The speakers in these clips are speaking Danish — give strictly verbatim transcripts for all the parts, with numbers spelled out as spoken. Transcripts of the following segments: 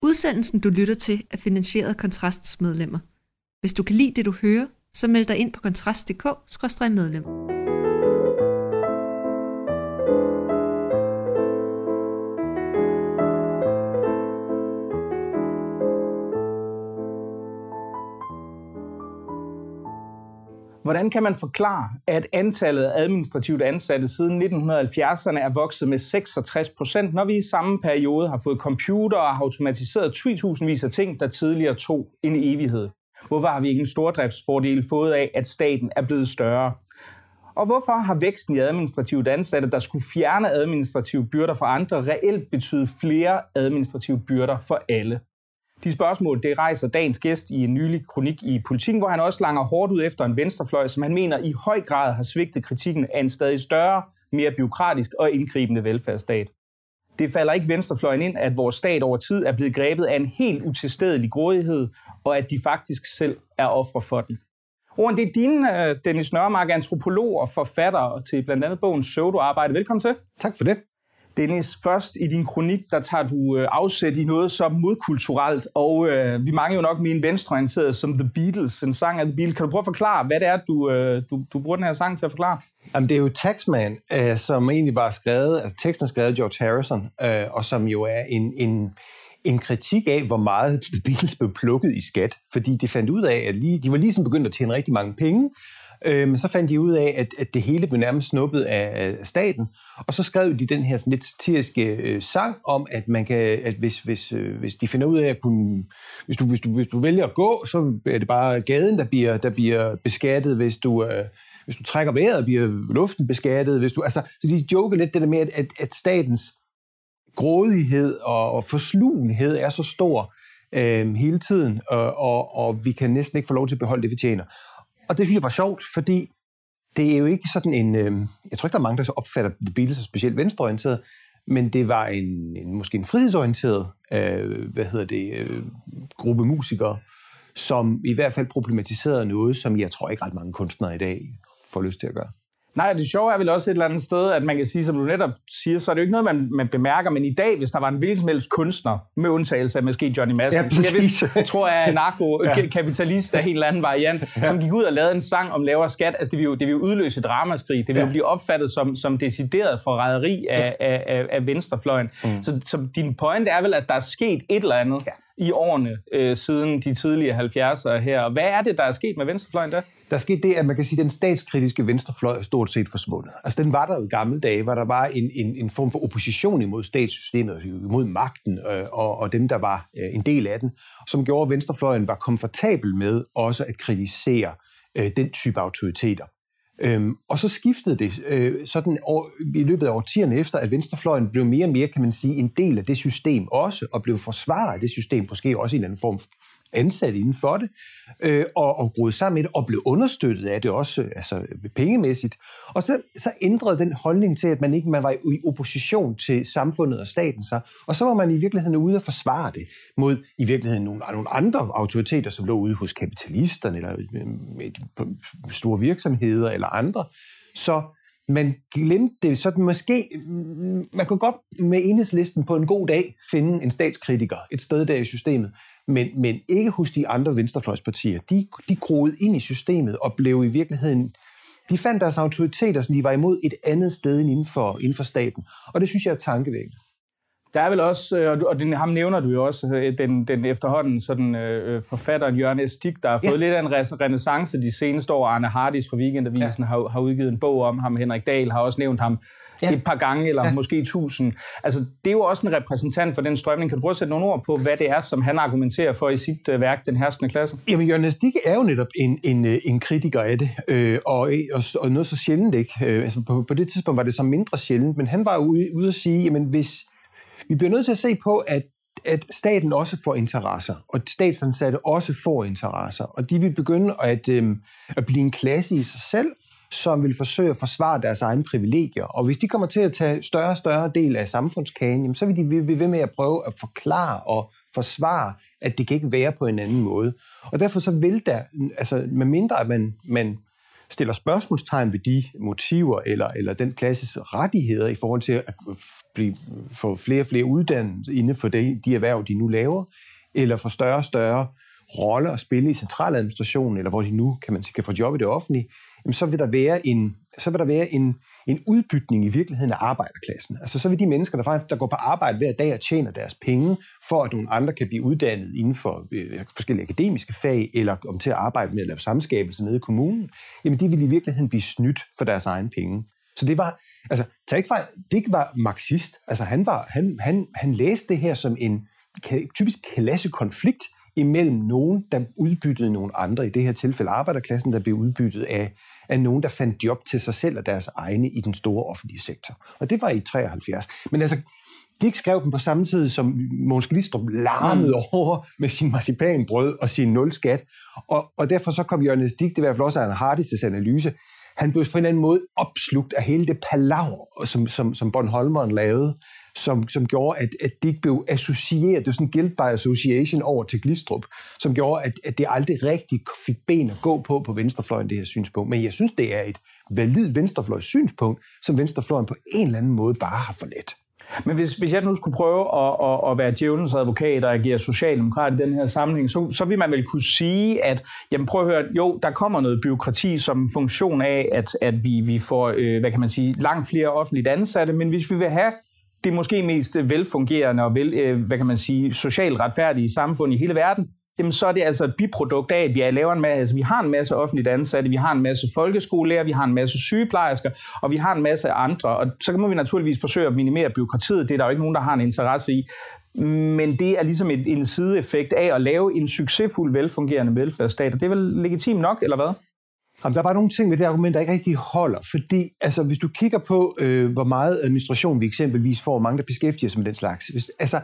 Udsendelsen, du lytter til, er finansieret af Kontrasts medlemmer. Hvis du kan lide det, du hører, så meld dig ind på kontrast punktum d k skråstreg medlem. Hvordan kan man forklare, at antallet af administrativt ansatte siden nitten halvfjerdserne er vokset med seksogtres procent, når vi i samme periode har fået computer og automatiseret tusindvis af ting, der tidligere tog en evighed? Hvorfor har vi ikke en stordriftsfordel fået af, at staten er blevet større? Og hvorfor har væksten i administrativt ansatte, der skulle fjerne administrative byrder fra andre, reelt betydet flere administrative byrder for alle? De spørgsmål, det rejser dagens gæst i en nylig kronik i Politiken, hvor han også langer hårdt ud efter en venstrefløj, som han mener i høj grad har svigtet kritikken af en stadig større, mere bureaukratisk og indgribende velfærdsstat. Det falder ikke venstrefløjen ind, at vores stat over tid er blevet grebet af en helt utilstedelig grådighed, og at de faktisk selv er ofre for den. Orden, det er dine, Dennis Nørremark, antropolog og forfatter til blandt andet bogen Pseudo-arbejde. Velkommen til. Tak for det. Dennis, først i din kronik, der tager du øh, afsæt i noget så modkulturelt, og øh, vi mange jo nok mene venstreorienteret som The Beatles, en sang af The Beatles. Kan du prøve at forklare, hvad det er, du, øh, du, du bruger den her sang til at forklare? Jamen, det er jo Taxman, øh, som egentlig var skrevet, altså teksten er skrevet af George Harrison, øh, og som jo er en, en, en kritik af, hvor meget The Beatles blev plukket i skat, fordi de fandt ud af, at lige, de var lige sådan begyndt at tjene rigtig mange penge, Men så fandt de ud af, at, at det hele blev nærmest snuppet af, af staten, og så skrev de den her sådan lidt satiriske øh, sang om, at man kan, at hvis, hvis, øh, hvis de finder ud af at kunne, hvis du, hvis, du, hvis du vælger at gå, så er det bare gaden, der bliver, der bliver beskattet, hvis du, øh, hvis du trækker vejret, bliver luften beskattet, hvis du, altså, så de joker lidt det der med, at, at statens grådighed og, og forslugenhed er så stor øh, hele tiden, og, og, og vi kan næsten ikke få lov til at beholde det, vi tjener. Og det synes jeg var sjovt, fordi det er jo ikke sådan en... Øh, jeg tror ikke, der er mange, der så opfatter The Beatles som specielt venstreorienteret, men det var en, en måske en frihedsorienteret øh, hvad hedder det, øh, gruppe musikere, som i hvert fald problematiserede noget, som jeg tror ikke ret mange kunstnere i dag får lyst til at gøre. Nej, det sjove er vel også et eller andet sted, at man kan sige, som du netop siger, så er det jo ikke noget, man, man bemærker, men i dag, hvis der var en hvilken som helst kunstner, med undtagelse af måske Johnny Madsen, ja, jeg tror jeg er narko-kapitalist af en eller anden variant, ja. Som gik ud og lavede en sang om lavere skat, altså det vil jo, det vil jo udløse et ramaskrig, det vil ja. jo blive opfattet som, som decideret forræderi af, ja. af, af, af venstrefløjen. Mm. Så, så din pointe er vel, at der er sket et eller andet ja. i årene øh, siden de tidlige halvfjerdser her. Hvad er det, der er sket med venstrefløjen der? Der er sket det, at man kan sige, at den statskritiske venstrefløj er stort set forsvundet. Altså den var der jo i gamle dage, hvor der var en, en, en form for opposition imod statssystemet, imod magten øh, og, og dem, der var øh, en del af den, som gjorde, at venstrefløjen var komfortabel med også at kritisere øh, den type autoriteter. Øhm, og så skiftede det øh, sådan år, i løbet af årtierne efter, at venstrefløjen blev mere og mere, kan man sige, en del af det system også, og blev forsvaret af det system, måske også i en anden form ansat inden for det, øh, og, og groede sammen med det, og blev understøttet af det også, altså pengemæssigt. Og så, så ændrede den holdning til, at man ikke man var i opposition til samfundet og staten sig, og så var man i virkeligheden ude at forsvare det mod i virkeligheden nogle, nogle andre autoriteter, som lå ude hos kapitalisterne, eller med store virksomheder, eller andre. Så man glemte det sådan måske, man kunne godt med Enhedslisten på en god dag finde en statskritiker et sted der i systemet, men, men ikke hos de andre venstrefløjspartier. De, de groede ind i systemet og blev i virkeligheden, de fandt deres autoriteter, som de var imod et andet sted inden for, inden for staten. Og det synes jeg er tankevækkende. Der er vel også, og den, ham nævner du jo også, den, den efterhånden sådan, øh, forfatteren Jørgen Estik, der har fået ja. lidt af en renaissance de seneste år. Arne Hardis fra Weekendavisen ja. har, har udgivet en bog om ham. Henrik Dahl har også nævnt ham ja. et par gange, eller ja. måske tusind. Altså, det er jo også en repræsentant for den strømning. Kan du prøve at sætte nogle ord på, hvad det er, som han argumenterer for i sit uh, værk, Den herskende klasse? Jamen, Jørgen Estik er jo netop en, en, en kritiker af det, øh, og, og, og noget så sjældent ikke. Øh, altså, på, på det tidspunkt var det så mindre sjældent, men han var ude, ude at sige, jamen, hvis vi bliver nødt til at se på, at, at staten også får interesser, og statsansatte også får interesser, og de vil begynde at, øh, at blive en klasse i sig selv, som vil forsøge at forsvare deres egne privilegier. Og hvis de kommer til at tage større og større del af samfundskagen, jamen, så vil de blive ved med at prøve at forklare og forsvare, at det kan ikke være på en anden måde. Og derfor så vil der, altså med mindre at man, man stiller spørgsmålstegn ved de motiver eller, eller den klasses rettigheder i forhold til at blive, få flere og flere uddannelser inden for de, de erhverv, de nu laver, eller få større og større rolle at spille i centraladministrationen, eller hvor de nu kan man sige, kan få job i det offentlige, jamen så vil der være en, så vil der være en, en udbytning i virkeligheden af arbejderklassen. Altså så vil de mennesker, der faktisk der går på arbejde hver dag og tjener deres penge, for at nogle andre kan blive uddannet inden for øh, forskellige akademiske fag, eller om til at arbejde med at lave samskabelse nede i kommunen, jamen de vil i virkeligheden blive snydt for deres egen penge. Så det var, altså Tariq var, det var marxist. Altså han, var, han, han, han læste det her som en typisk klassekonflikt imellem nogen, der udbyttede nogle andre, i det her tilfælde arbejderklassen, der blev udbyttet af, af nogen, der fandt job til sig selv og deres egne i den store offentlige sektor. Og det var i treoghalvfjerds. Men altså, Dick skrev dem på samme tid, som Mogens Glistrup larmede over med sin marcipanbrød og sin nulskat. Og, og derfor så kom Jørgen Dick, det er i hvert fald også en Hardis' analyse, han blev på en eller anden måde opslugt af hele det palaver, som, som, som Bornholmeren lavede, som, som gjorde, at, at Dick blev associeret, det var sådan en guilt by association over til Glistrup, som gjorde, at, at det aldrig rigtig fik ben at gå på på venstrefløjen, det her synspunkt. Men jeg synes, det er et valid venstrefløjs synspunkt, som venstrefløjen på en eller anden måde bare har forladt. Men hvis, hvis jeg nu skulle prøve at, at, at være djævelens advokat og agere socialdemokrat i den her sammenhæng, så, så vil man vel kunne sige, at jamen prøv at høre, jo, der kommer noget byråkrati som funktion af, at, at vi, vi får, øh, hvad kan man sige, langt flere offentligt ansatte, men hvis vi vil have det måske mest velfungerende og vel, øh, hvad kan man sige, socialt retfærdige samfund i hele verden, jamen så er det altså et biprodukt af, at vi laver en masse, altså vi har en masse offentligt ansatte, vi har en masse folkeskolelærer, vi har en masse sygeplejersker, og vi har en masse andre, og så må vi naturligvis forsøge at minimere byråkratiet, det er der jo ikke nogen, der har en interesse i, men det er ligesom et, en sideeffekt af at lave en succesfuld, velfungerende velfærdsstat, og det er vel legitimt nok, eller hvad? Jamen, der er bare nogle ting ved det argument, der ikke rigtig holder, fordi altså, hvis du kigger på, øh, hvor meget administration vi eksempelvis får, mange der beskæftiger sig med den slags, hvis, altså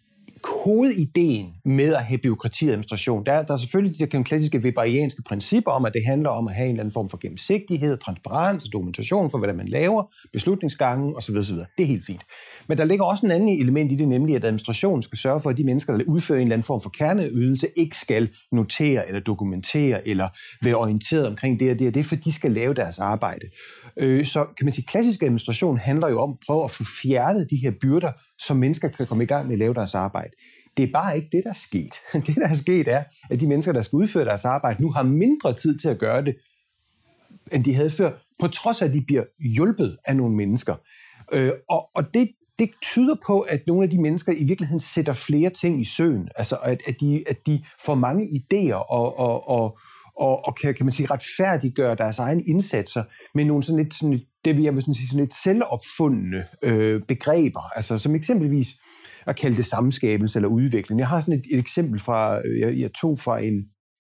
hovedideen med at have byråkrati og administration, der, der er selvfølgelig de der klassiske weberianske principper om, at det handler om at have en eller anden form for gennemsigtighed, transparens og dokumentation for, hvad man laver, beslutningsgangen osv. osv. Det er helt fint. Men der ligger også en anden element i det, nemlig at administrationen skal sørge for, at de mennesker, der udfører en eller anden form for kerneydelse, ikke skal notere eller dokumentere eller være orienteret omkring det og det og det, for de skal lave deres arbejde. Så kan man sige, klassisk administration handler jo om at prøve at få fjernet de her byrder, så mennesker kan komme i gang med at lave deres arbejde. Det er bare ikke det, der er sket. Det, der er sket, er, at de mennesker, der skal udføre deres arbejde, nu har mindre tid til at gøre det, end de havde før, på trods af, at de bliver hjulpet af nogle mennesker. Og, og det, det tyder på, at nogle af de mennesker i virkeligheden sætter flere ting i søen. Altså, at, at, de, at de får mange idéer og, og, og og, og kan, kan man sige, retfærdiggøre deres egne indsatser med nogle sådan lidt, sådan, det vil jeg vil sådan sige, sådan lidt selvopfundne øh, begreber, altså som eksempelvis at kalde det samskabelse eller udvikling. Jeg har sådan et, et eksempel fra, jeg, jeg tog fra en,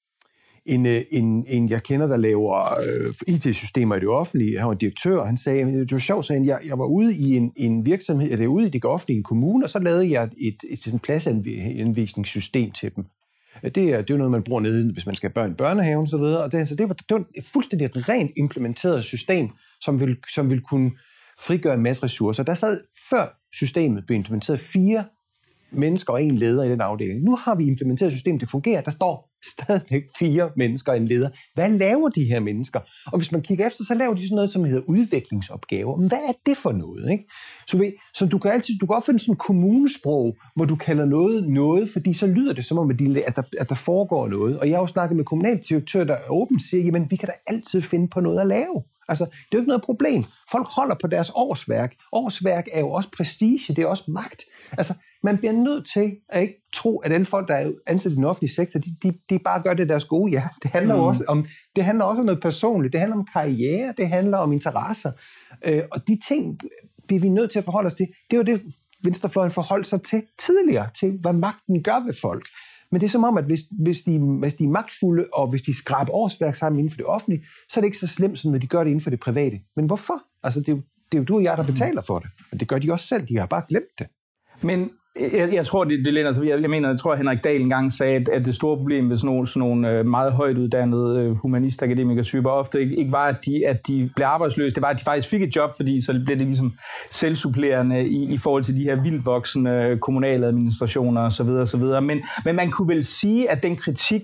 en, en, en, jeg kender, der laver øh, I T-systemer i det offentlige. Han var direktør, og han sagde, det var sjovt, sagde han, jeg, jeg var ude i en, en virksomhed, eller ude i det offentlige en kommune, og så lavede jeg et, et, et pladsanvisningssystem til dem. Det er, det er jo noget, man bruger nede, hvis man skal have børn i børnehaven og så videre. Og det, så det, var, det var et fuldstændig rent implementeret system, som vil, som vil kunne frigøre en masse ressourcer. Der sad før systemet blev implementeret fire mennesker og en leder i den afdeling. Nu har vi implementeret et system, det fungerer. Der står stadigvæk fire mennesker og en leder. Hvad laver de her mennesker? Og hvis man kigger efter, så laver de sådan noget, som hedder udviklingsopgaver. Men hvad er det for noget? Ikke? Så, ved, så du kan altid, du kan opfinde sådan en kommunesprog, hvor du kalder noget noget, fordi så lyder det som om, at, de, at, der, at der foregår noget. Og jeg har jo snakket med kommunaldirektører, der åbent siger, jamen vi kan da altid finde på noget at lave. Altså, det er jo ikke noget problem. Folk holder på deres årsværk. Årsværk er jo også prestige, det er også magt. Altså, man bliver nødt til at ikke tro, at alle folk, der er ansat i den offentlige sektor, de, de, de bare gør det deres gode. Ja, det handler mm. også om, det handler også om noget personligt. Det handler om karriere, det handler om interesser. Øh, og de ting bliver vi nødt til at forholde os til. Det er jo det, venstrefløjen forholdt sig til tidligere, til hvad magten gør ved folk. Men det er som om, at hvis, hvis, de, hvis de er magtfulde, og hvis de skraber årsværk sammen inden for det offentlige, så er det ikke så slemt, som når de gør det inden for det private. Men hvorfor? Altså, det er jo, det er jo du og jeg, der betaler for det. Og det gør de også selv. De har bare glemt det. Men jeg, jeg tror, det, det lænder, jeg, jeg mener, jeg tror, Henrik Dahl engang sagde, at, at det store problem ved sådan nogle, sådan nogle meget højt uddannede humanistakademikertyper ofte ikke, ikke var, at de, at de blev arbejdsløse. Det var, at de faktisk fik et job, fordi så blev det ligesom selvsupplerende i, i forhold til de her vildvoksende kommunale administrationer osv. osv. Men, men man kunne vel sige, at den kritik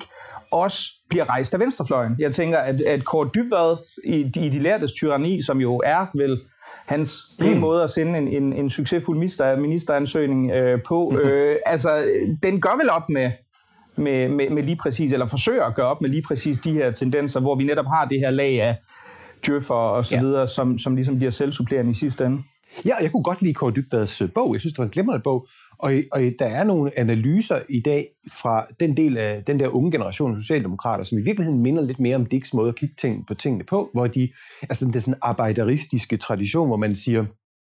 også bliver rejst af venstrefløjen. Jeg tænker, at, at Kaare Dybvad i, i de lærtes tyranni, som jo er vel hans pæne mm. måde at sende en, en, en succesfuld minister, ministeransøgning øh, på, øh, altså, den gør vel op med, med, med, med lige præcis, eller forsøger at gøre op med lige præcis de her tendenser, hvor vi netop har det her lag af djøffer og så ja. videre, som, som ligesom bliver selvsupplerende i sidste ende. Ja, jeg kunne godt lide Kaare Dybvads bog. Jeg synes, det var en glimrende bog. Og, og der er nogle analyser i dag fra den del af den der unge generation af socialdemokrater, som i virkeligheden minder lidt mere om Dicks måde at kigge ting, på tingene på, hvor de, altså den der sådan arbejderistiske tradition, hvor man siger,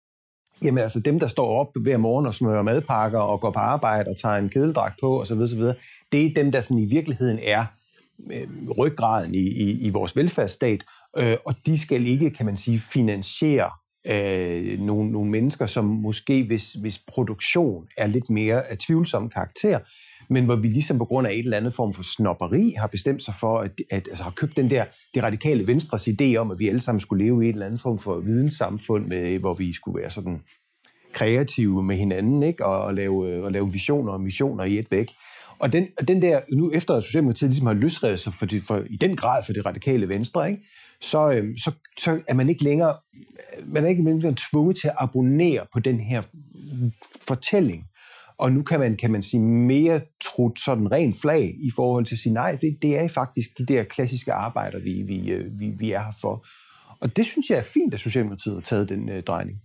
jamen altså dem, der står op hver morgen og smører madpakker og går på arbejde og tager en kedeldragt på osv., osv., det er dem, der sådan i virkeligheden er øh, ryggraden i, i, i vores velfærdsstat, øh, og de skal ikke, kan man sige, finansiere Øh, nogle, nogle mennesker, som måske, hvis, hvis produktion er lidt mere af tvivlsom karakter, men hvor vi ligesom på grund af et eller andet form for snobberi har bestemt sig for, at, at altså har købt den der, det radikale venstres idé om, at vi alle sammen skulle leve i et eller andet form for videnssamfund, med, hvor vi skulle være sådan kreative med hinanden, ikke? Og, og, lave, og lave visioner og missioner i et væk. Og den, den der, nu efter at Socialdemokratiet ligesom har løsrevet sig for, det, for, i den grad for det radikale venstre, ikke? Så, så, så er man ikke længere, man er ikke længere tvunget til at abonnere på den her fortælling. Og nu kan man, kan man sige, mere trudt sådan ren flag i forhold til at sige, nej, det, det er faktisk de der klassiske arbejder, vi, vi, vi, vi er her for. Og det synes jeg er fint, at Socialdemokratiet har taget den øh, drejning.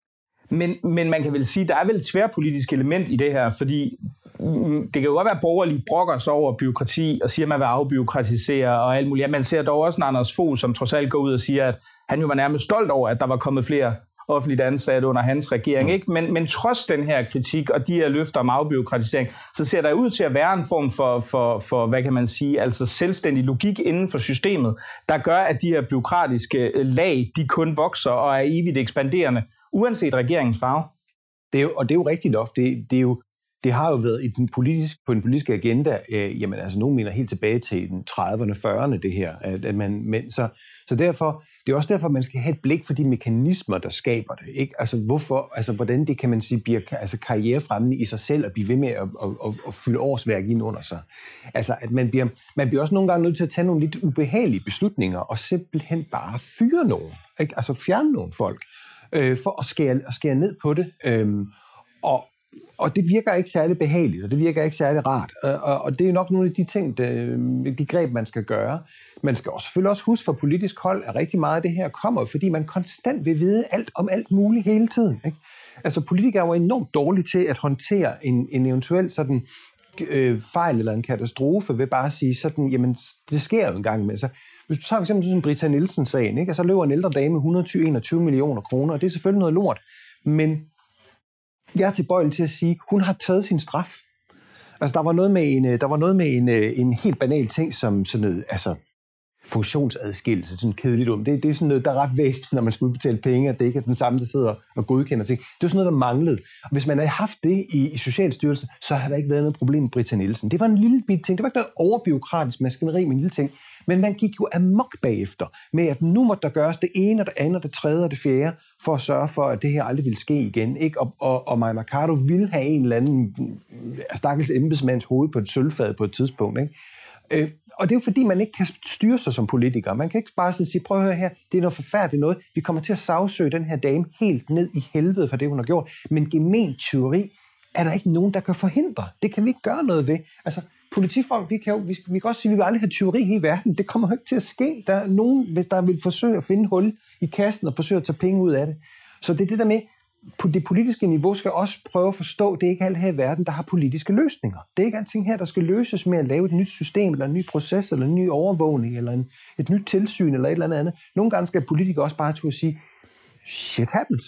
Men, men man kan vel sige, der er vel et tværpolitisk element i det her, fordi det kan jo godt være, at borgerlige brokker sig over byråkrati og siger, at man vil afbyråkratisere og alt muligt. Man ser dog også en Anders Fogh, som trods alt går ud og siger, at han jo var nærmest stolt over, at der var kommet flere offentligt ansatte under hans regering. Ikke? Men, men trods den her kritik og de her løfter om afbyråkratisering, så ser der ud til at være en form for, for, for hvad kan man sige, altså selvstændig logik inden for systemet, der gør, at de her byråkratiske lag, de kun vokser og er evigt ekspanderende, uanset regeringens farve. Det er jo, og det er jo rigtigt nok. Det, det er jo Det har jo været i den politisk, på den politiske agenda, øh, jamen altså nogen mener helt tilbage til den trediverne, fyrrerne det her. At, at man, men, så, så derfor, det er også derfor, man skal have et blik for de mekanismer, der skaber det. Ikke? Altså hvorfor, altså hvordan det kan man sige, bliver altså karrierefremmende i sig selv og blive ved med at, at, at, at fylde årsværk ind under sig. Altså at man bliver, man bliver også nogle gange nødt til at tage nogle lidt ubehagelige beslutninger og simpelthen bare fyre nogen. Ikke? Altså fjerne nogle folk øh, for at skære, at skære ned på det. Øh, og Og det virker ikke særlig behageligt, og det virker ikke særlig rart. Og, og det er nok nogle af de ting, de, de greb, man skal gøre. Man skal også selvfølgelig også huske fra politisk hold, at rigtig meget af det her kommer, fordi man konstant vil vide alt om alt muligt hele tiden. Ikke? Altså politikere er jo enormt dårlige til at håndtere en, en eventuel sådan, øh, fejl eller en katastrofe ved bare at sige sådan, jamen det sker jo en gang med sig. Hvis du tager for eksempel sådan Britta Nielsen-sagen, ikke? Og så løber en ældre dame med et hundrede og enogtyve millioner kroner, og det er selvfølgelig noget lort, men jeg er tilbøjelig til at sige, at hun har taget sin straf. Altså, der var noget med en, der var noget med en, en helt banal ting, som sådan noget, altså, funktionsadskillelse, sådan kedeligt om. Det, det er sådan noget, der er ret væsentligt, når man skal udbetale penge, at det ikke er den samme, der sidder og godkender ting. Det er sådan noget, der manglede. Og hvis man havde haft det i, i Socialstyrelsen, så har der ikke været noget problem med Britta Nielsen. Det var en lille bit ting. Det var ikke noget overbureaukratisk maskineri med en lille ting. Men man gik jo amok bagefter med, at nu måtte der gøres det ene, og det andet, og det tredje, og det fjerde, for at sørge for, at det her aldrig ville ske igen. Ikke? Og, og, og Mai Mercado ville have en eller anden stakkels embedsmands hoved på et sølvfad på et tidspunkt. Ikke? Øh, og det er jo fordi, man ikke kan styre sig som politiker. Man kan ikke bare sige, prøv at høre her, det er noget forfærdeligt noget. Vi kommer til at sagsøge den her dame helt ned i helvede for det, hun har gjort. Men gemen tyveri er der ikke nogen, der kan forhindre. Det kan vi ikke gøre noget ved. Altså, politifolk, vi kan jo, vi, vi kan også sige, at vi vil aldrig have tyveri i verden. Det kommer jo ikke til at ske. Der er nogen, hvis der vil forsøge at finde hul i kassen og forsøge at tage penge ud af det. Så det er det der med, på det politiske niveau skal også prøve at forstå, at det er ikke alt her i verden, der har politiske løsninger. Det er ikke alting her, der skal løses med at lave et nyt system, eller en ny proces, eller en ny overvågning, eller en, et nyt tilsyn, eller et eller andet andet. Nogle gange skal politikere også bare til at sige, shit happens.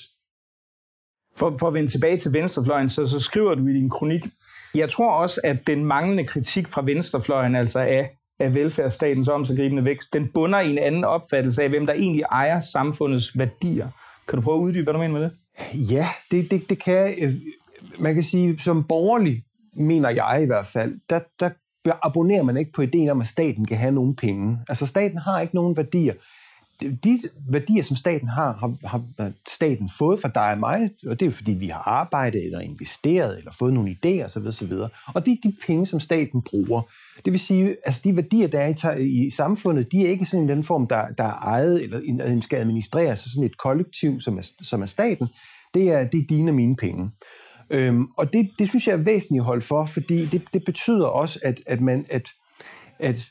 For, for at vende tilbage til venstrefløjen, så, så skriver du i din kronik, jeg tror også, at den manglende kritik fra venstrefløjen, altså af, af velfærdsstatens omsiggribende vækst, den bunder i en anden opfattelse af, hvem der egentlig ejer samfundets værdier. Kan du prøve at uddybe, hvad du mener med det? Ja, det, det, det kan man kan sige, som borgerlig, mener jeg i hvert fald, der, der abonnerer man ikke på ideen om, at staten kan have nogen penge. Altså staten har ikke nogen værdier. de værdier, som staten har, har, har staten fået fra dig og mig, og det er jo fordi, vi har arbejdet eller investeret eller fået nogle idéer osv. osv. Og det er de penge, som staten bruger. Det vil sige, altså de værdier, der er i, i samfundet, de er ikke sådan en den form, der, der er ejet eller skal administreres af sådan et kollektiv, som er, som er staten. Det er, det er dine og mine penge. Øhm, og det, det synes jeg er væsentligt at holde for, fordi det, det betyder også, at, at man... At, at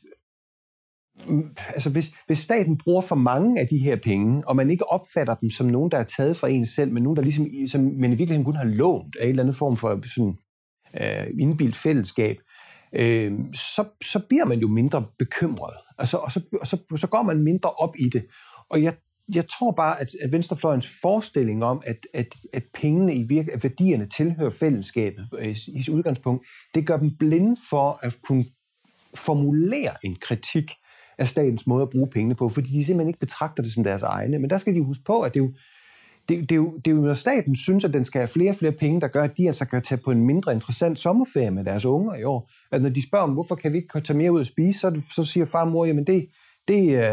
altså hvis, hvis staten bruger for mange af de her penge, og man ikke opfatter dem som nogen, der er taget fra en selv, men nogen, der ligesom, som man i virkeligheden kun har lånt af en eller anden form for sådan, øh, indbildt fællesskab, øh, så, så bliver man jo mindre bekymret. Altså, og så, og så, så går man mindre op i det. Og jeg, jeg tror bare, at, at venstrefløjens forestilling om, at, at, at pengene i virke, at værdierne tilhører fællesskabet i, i udgangspunkt, det gør dem blinde for at kunne formulere en kritik af statens måde at bruge pengene på, fordi de simpelthen ikke betragter det som deres egne. Men der skal de huske på, at det er jo, det, det er jo, det er jo når staten synes, at den skal have flere og flere penge, der gør, at de altså kan tage på en mindre interessant sommerferie med deres unger i år. At når de spørger om, hvorfor kan vi ikke tage mere ud at spise, så, så siger far og mor, jamen det, det,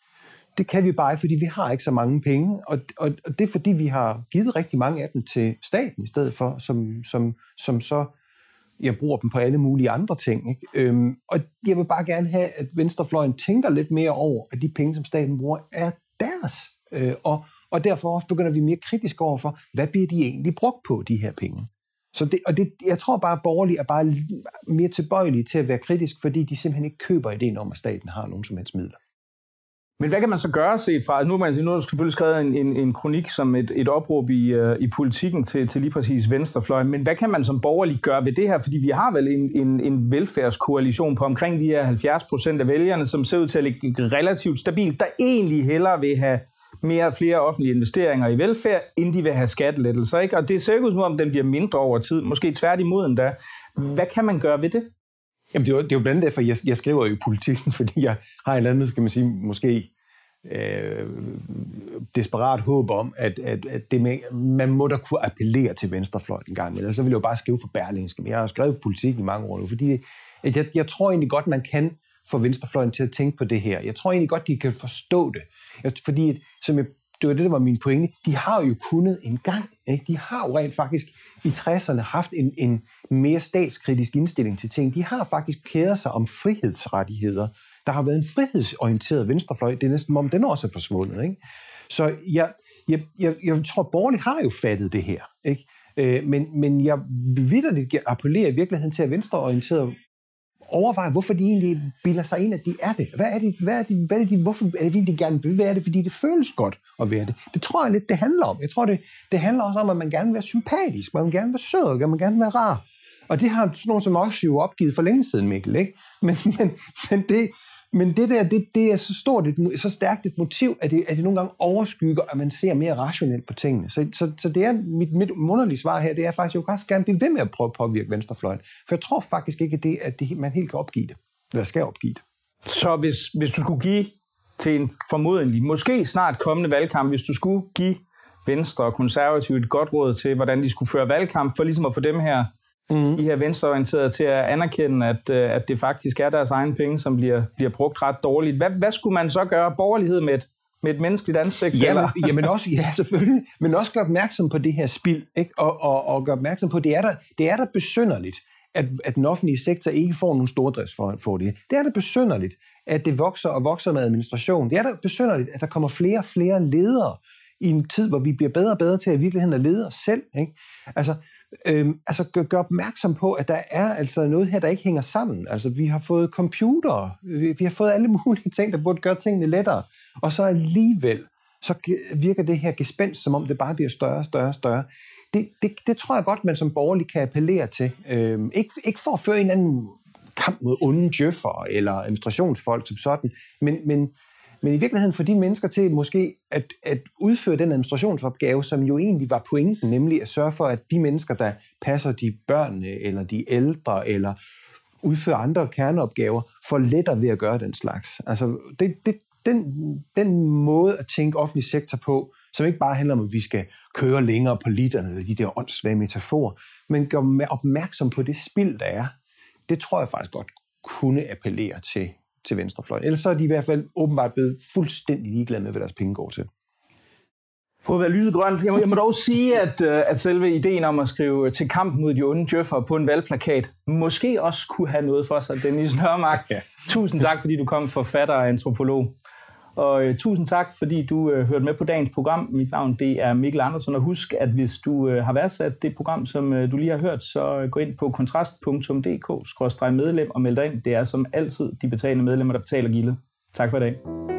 det kan vi bare ikke, fordi vi har ikke så mange penge. Og, og, og det er fordi, vi har givet rigtig mange af dem til staten i stedet for, som, som, som så jeg bruger dem på alle mulige andre ting. Ikke? Øhm, og jeg vil bare gerne have, at venstrefløjen tænker lidt mere over, at de penge, som staten bruger, er deres. Øh, og, og derfor også begynder vi mere kritisk over for, hvad bliver de egentlig brugt på, de her penge. Så det, og det, jeg tror bare, at borgerlige er bare mere tilbøjelige til at være kritisk, fordi de simpelthen ikke køber ideen om, at staten har nogen som helst midler. Men hvad kan man så gøre set fra? Nu, man, nu har du selvfølgelig skrevet en, en, en kronik som et, et opråb i, uh, i politikken til, til lige præcis venstrefløjen. Men hvad kan man som borgerlig gøre ved det her? Fordi vi har vel en, en, en velfærdskoalition på omkring de her halvfjerds procent af vælgerne, som ser ud til at ligge relativt stabilt, der egentlig hellere vil have mere og flere offentlige investeringer i velfærd, end de vil have skattelettelser. Ikke? Og det ser ikke ud som om, den bliver mindre over tid. Måske tværtimod endda. Hvad kan man gøre ved det? Jamen, det er jo, det er jo blandt andet derfor, jeg, jeg skriver jo i politikken, fordi jeg har en eller anden, skal man sige, måske øh, desperat håb om, at, at, at det med, man må da kunne appellere til venstrefløjen en gang. Ellers så vil jeg jo bare skrive for Berlingske. Men jeg har skrevet for politik i mange år nu, fordi jeg, jeg tror egentlig godt, man kan få venstrefløjen til at tænke på det her. Jeg tror egentlig godt, de kan forstå det. Jeg, fordi, som jeg, det var det, der var min pointe, de har jo kunnet en gang. Ikke? De har jo rent faktisk i tresserne haft en, en mere statskritisk indstilling til ting. De har faktisk kæret sig om frihedsrettigheder. Der har været en frihedsorienteret venstrefløj. Det er næsten om, den også er forsvundet. Ikke? Så jeg, jeg, jeg, jeg tror, borgerlige har jo fattet det her. Ikke? Øh, men, men jeg vitterligt appellerer i virkeligheden til, at venstreorienteret overveje, hvorfor de egentlig bilder sig ind, at de er det. Hvad er det, hvad er det, hvad er det hvorfor er det, de gerne vil være det? Fordi det føles godt at være det. Det tror jeg lidt, det handler om. Jeg tror, det, det handler også om, at man gerne vil være sympatisk, man vil gerne være sød, og man gerne vil være rar. Og det har sådan nogen som også jo opgivet for længe siden, Mikkel, ikke? Men, men, men, det, men det der, det, det er så stort, et, så stærkt et motiv, at det, at det nogle gange overskygger, at man ser mere rationelt på tingene. Så, så, så det er mit, mit underlige svar her, det er faktisk, at jeg også gerne blive ved med at prøve at påvirke venstrefløjen. For jeg tror faktisk ikke, at, det, at det, man helt kan opgive det, eller skal opgive det. Så hvis, hvis du skulle give til en formodentlig, måske snart kommende valgkamp, hvis du skulle give Venstre og Konservative et godt råd til, hvordan de skulle føre valgkamp, for ligesom at få dem her Mm. de her venstreorienterede til at anerkende, at, at det faktisk er deres egne penge, som bliver, bliver brugt ret dårligt. Hvad, hvad skulle man så gøre? Borgerlighed med et, med et menneskeligt ansigt? Ja, men, jamen også, ja, selvfølgelig. Men også gøre opmærksom på det her spild, ikke? Og, og, og gøre opmærksom på, det er der, det er der besynderligt, at, at den offentlige sektor ikke får nogen stordriftsfordele. Det er der besynderligt, at det vokser og vokser med administration. Det er der besynderligt, at der kommer flere og flere ledere i en tid, hvor vi bliver bedre og bedre til at i virkeligheden at lede os selv. Ikke? Altså, Øhm, altså gør, gør opmærksom på, at der er altså noget her, der ikke hænger sammen. Altså vi har fået computere, vi, vi har fået alle mulige ting, der burde gøre tingene lettere, og så alligevel, så virker det her gespenst, som om det bare bliver større, større, større. Det, det, det tror jeg godt, man som borgerlig kan appellere til. Øhm, ikke, ikke for at føre en anden kamp mod onde djøffer eller administrationsfolk som sådan, men, men Men i virkeligheden for de mennesker til måske at, at udføre den administrationsopgave, som jo egentlig var pointen, nemlig at sørge for, at de mennesker, der passer de børnene, eller de ældre, eller udfører andre kerneopgaver, får lettere ved at gøre den slags. Altså det, det, den, den måde at tænke offentlig sektor på, som ikke bare handler om, at vi skal køre længere på literne, eller de der åndssvage metaforer, men gør opmærksom på det spild, der er, det tror jeg faktisk godt kunne appellere til til venstrefløjen. Ellers så er de i hvert fald åbenbart blevet fuldstændig ligeglade med, hvad deres penge går til. For at være lysegrønt. Jeg må, jeg må dog sige, at, at selve ideen om at skrive til kamp mod de onde djøffere på en valgplakat måske også kunne have noget for sig, Dennis Nørmark. Ja. Tusind tak, fordi du kom, forfatter og antropolog. Og uh, tusind tak, fordi du uh, hørte med på dagens program. Mit navn det er Mikkel Andersen, og husk, at hvis du uh, har værdsat det program, som uh, du lige har hørt, så uh, gå ind på kontrast punktum d k skråstreg medlem og meld dig ind. Det er som altid de betalende medlemmer, der betaler gildet. Tak for i dag.